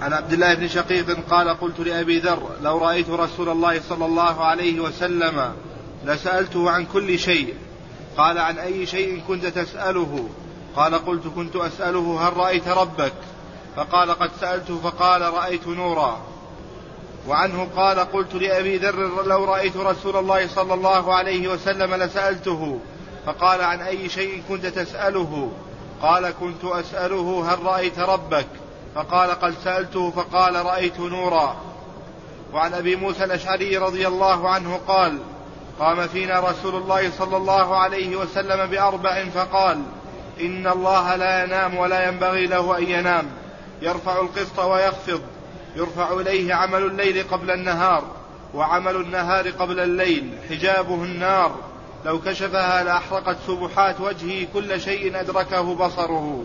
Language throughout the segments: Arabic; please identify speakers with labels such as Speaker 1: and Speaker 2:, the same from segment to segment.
Speaker 1: عن عبد الله بن شقيق قال قلت لأبي ذر لو رأيت رسول الله صلى الله عليه وسلم لسألته عن كل شيء. قال عن أي شيء كنت تسأله؟ قال قلت كنت أسأله هل رأيت ربك؟ فقال قد سألته فقال رأيت نورا. وعنه قال قلت لأبي ذر لو رأيت رسول الله صلى الله عليه وسلم لسألته. فقال عن أي شيء كنت تسأله؟ قال كنت أسأله هل رأيت ربك؟ فقال قد سألته فقال رأيت نورا. وعن أبي موسى الأشعري رضي الله عنه قال قام فينا رسول الله صلى الله عليه وسلم بأربع فقال إن الله لا ينام ولا ينبغي له أن ينام، يرفع القسط ويخفض، يرفع إليه عمل الليل قبل النهار وعمل النهار قبل الليل، حجابه النار، لو كشفها لأحرقت سبحات وجهه كل شيء أدركه بصره.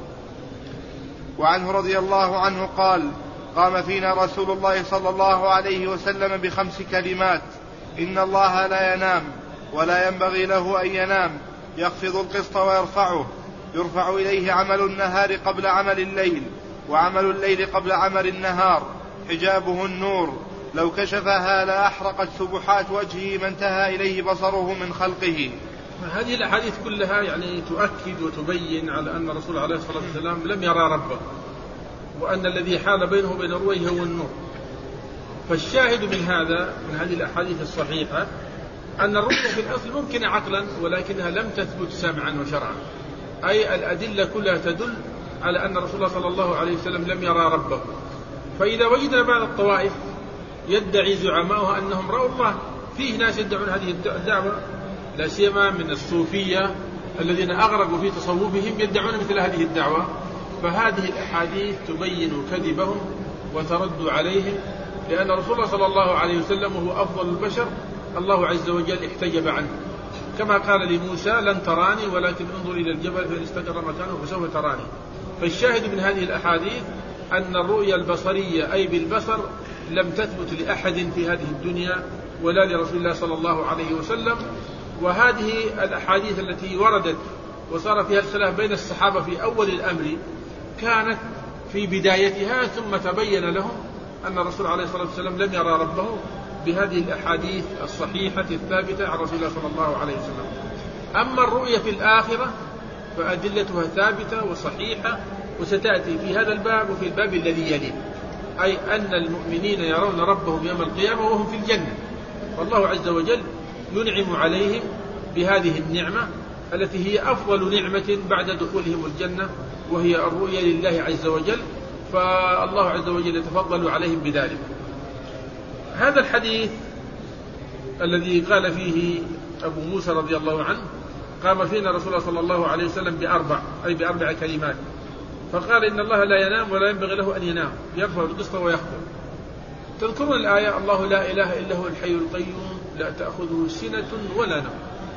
Speaker 1: وعنه رضي الله عنه قال قام فينا رسول الله صلى الله عليه وسلم بخمس كلمات: إن الله لا ينام ولا ينبغي له أن ينام، يخفض القسط ويرفعه، يرفع إليه عمل النهار قبل عمل الليل وعمل الليل قبل عمل النهار، حجابه النور، لو كشفها لأحرقت سبحات وجهه ما انتهى إليه بصره من خلقه.
Speaker 2: هذه الأحاديث كلها يعني تؤكد وتبين على أن الرسول عليه الصلاة والسلام لم يرى ربه، وأن الذي حال بينه وبين رؤيه هو النور. فالشاهد من هذا من هذه الأحاديث الصحيحة أن الرؤية في الأصل ممكنة عقلا، ولكنها لم تثبت سمعا وشرعا، أي الأدلة كلها تدل على أن الرسول صلى الله عليه وسلم لم يرى ربه. فإذا وجدنا بعض الطوائف يدعي زعماؤها أنهم رأوا الله، فيه ناس يدعون هذه الدعوة، لا سيما من الصوفية الذين أغرقوا في تصوفهم يدعون مثل هذه الدعوة. فهذه الأحاديث تبين كذبهم وترد عليهم، لأن الرسول الله صلى الله عليه وسلم هو أفضل البشر، الله عز وجل احتجب عنه، كما قال لموسى لن تراني ولكن انظر إلى الجبل فإن استقر مكانه فسوف تراني. فالشاهد من هذه الأحاديث أن الرؤيا البصرية أي بالبصر لم تثبت لأحد في هذه الدنيا ولا لرسول الله صلى الله عليه وسلم. وهذه الأحاديث التي وردت وصار فيها الخلاف بين الصحابة في أول الأمر كانت في بدايتها، ثم تبين لهم أن الرسول عليه الصلاة والسلام لم يرى ربه بهذه الأحاديث الصحيحة الثابتة عن رسول الله صلى الله عليه وسلم. أما الرؤية في الآخرة فأدلتها ثابتة وصحيحة، وستأتي في هذا الباب وفي الباب الذي يليه، أي أن المؤمنين يرون ربهم يوم القيامة وهم في الجنة، والله عز وجل ينعم عليهم بهذه النعمة التي هي أفضل نعمة بعد دخولهم الجنة، وهي الرؤية لله عز وجل، فالله عز وجل يتفضل عليهم بذلك. هذا الحديث الذي قال فيه أبو موسى رضي الله عنه قام فينا رسول الله صلى الله عليه وسلم بأربع كلمات، فقال إن الله لا ينام ولا ينبغي له أن ينام، يرفع القسط ويخفض. تذكرون الآية الله لا إله إلا هو الحي القيوم لا تأخذه سنة ولا نوم،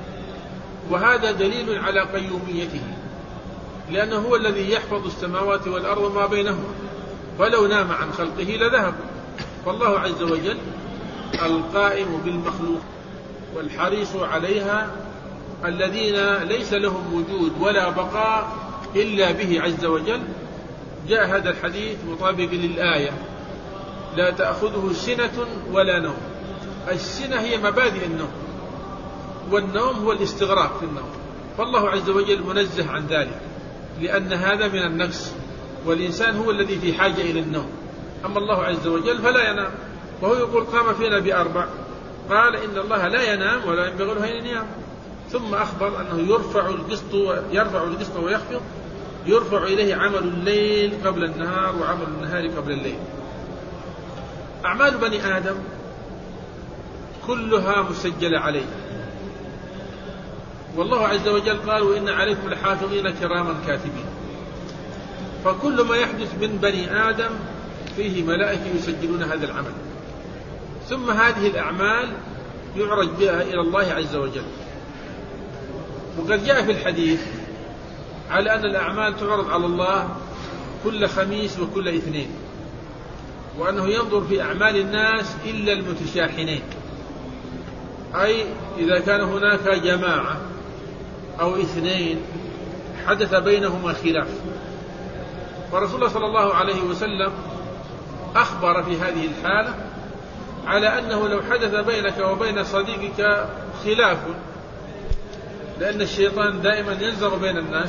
Speaker 2: وهذا دليل على قيوميته، لأنه هو الذي يحفظ السماوات والأرض ما بينهما، فلو نام عن خلقه لذهب. فالله عز وجل القائم بالمخلوق والحريص عليها، الذين ليس لهم وجود ولا بقاء إلا به عز وجل. جاء هذا الحديث مطابق للآية لا تأخذه سنة ولا نوم. السنة هي مبادئ النوم، والنوم هو الاستغراق في النوم، فالله عز وجل منزه عن ذلك، لأن هذا من النقص، والإنسان هو الذي في حاجة إلى النوم. أما الله عز وجل فلا ينام، وهو يقول قام فينا بأربع، قال إن الله لا ينام ولا ينبغي له أن ينام، ثم أخبر أنه يرفع القسط ويخفض، يرفع إليه عمل الليل قبل النهار وعمل النهار قبل الليل. أعمال بني آدم كلها مسجلة عليه، والله عز وجل قال وإن عليكم لحافظين كراما كاتبين، فكل ما يحدث من بني آدم فيه ملائكة يسجلون هذا العمل، ثم هذه الأعمال يعرج بها إلى الله عز وجل. وقد جاء في الحديث على أن الأعمال تعرض على الله كل خميس وكل اثنين، وأنه ينظر في أعمال الناس إلا المتشاحنين، أي إذا كان هناك جماعة أو اثنين حدث بينهما خلاف. ورسول الله صلى الله عليه وسلم أخبر في هذه الحالة على أنه لو حدث بينك وبين صديقك خلاف، لأن الشيطان دائما ينزغ بين الناس،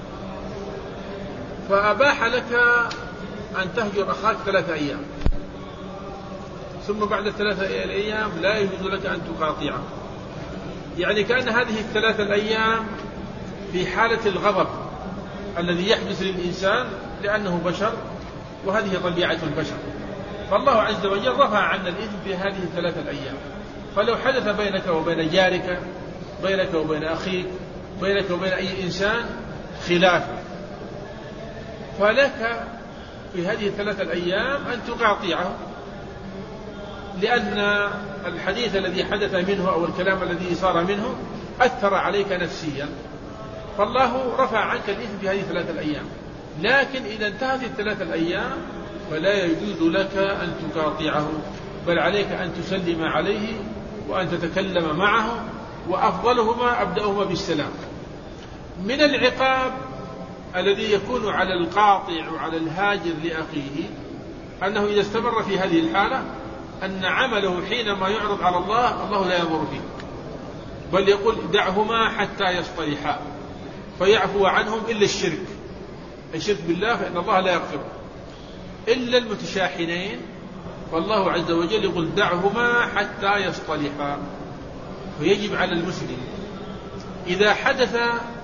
Speaker 2: فأباح لك أن تهجر أخاك 3 أيام، ثم بعد 3 أيام لا يجوز لك أن تقاطعه. يعني كأن هذه 3 الأيام في حالة الغضب الذي يحدث للإنسان لأنه بشر، وهذه طبيعة البشر. فالله عز وجل رفع عنا الإثم في هذه 3 الأيام. فلو حدث بينك وبين جارك، بينك وبين أخيك، بينك وبين أي إنسان خلاف، فلك في هذه 3 الأيام أن تقاطعه، لأن الحديث الذي حدث منه أو الكلام الذي صار منه أثر عليك نفسيا، فالله رفع عنك الإثم في هذه 3 الأيام. لكن إذا انتهت 3 الأيام فلا يجوز لك أن تقاطعه، بل عليك أن تسلم عليه وأن تتكلم معه، وأفضلهما أبدأهما بالسلام. من العقاب الذي يكون على القاطع وعلى الهاجر لأخيه أنه إذا استمر في هذه الحالة أن عمله حينما يعرض على الله، الله لا ينظر فيه، بل يقول دعهما حتى يصطلحا، فيعفو عنهم إلا الشرك بالله فإن الله لا يغفره، إلا المتشاحنين، فالله عز وجل يقول دعهما حتى يصطلحا. فيجب على المسلم إذا حدث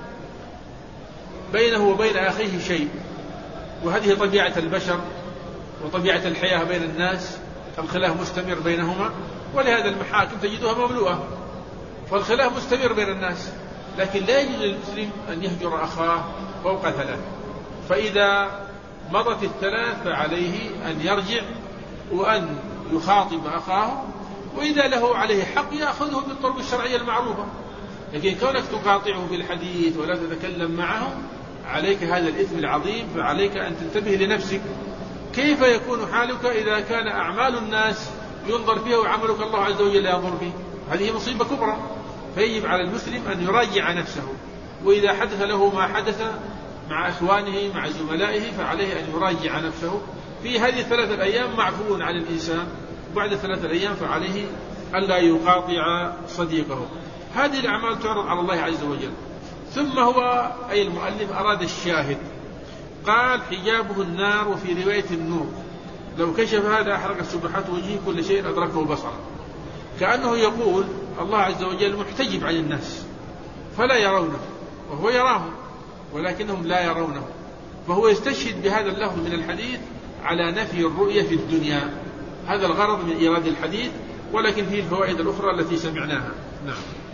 Speaker 2: بينه وبين أخيه شيء، وهذه طبيعة البشر وطبيعة الحياة بين الناس، الخلاف مستمر بينهما، ولهذا المحاكم تجدها مملوءة، فالخلاف مستمر بين الناس، لكن لا يجوز للمسلم أن يهجر أخاه فوق 3. فإذا مضت 3 فعليه أن يرجع وأن يخاطب أخاه، وإذا له عليه حق يأخذه بالطرق الشرعية المعروفة. لكن كونك تقاطعه بالحديث ولا تتكلم معه عليك هذا الإثم العظيم، فعليك أن تنتبه لنفسك. كيف يكون حالك إذا كان أعمال الناس ينظر فيها وعملك الله عز وجل لا ينظر فيه؟ هذه مصيبة كبرى. فيجب على المسلم أن يراجع نفسه، وإذا حدث له ما حدث مع إخوانه مع زملائه فعليه أن يراجع نفسه. في هذه 3 الأيام معفو عن الإنسان، بعد 3 أيام فعليه ألا يقاطع صديقه. هذه الأعمال تعرض على الله عز وجل. ثم هو أي المؤلف أراد الشاهد، قال حجابه النار، وفي رواية النور، لو كشف هذا أحرقت سبحات وجهه كل شيء أدركه بصره. كأنه يقول الله عز وجل محتجب عن الناس فلا يرونه، وهو يراهم ولكنهم لا يرونه. فهو يستشهد بهذا اللفظ من الحديث على نفي الرؤية في الدنيا. هذا الغرض من إيراد الحديث، ولكن فيه الفوائد الأخرى التي سمعناها. نعم.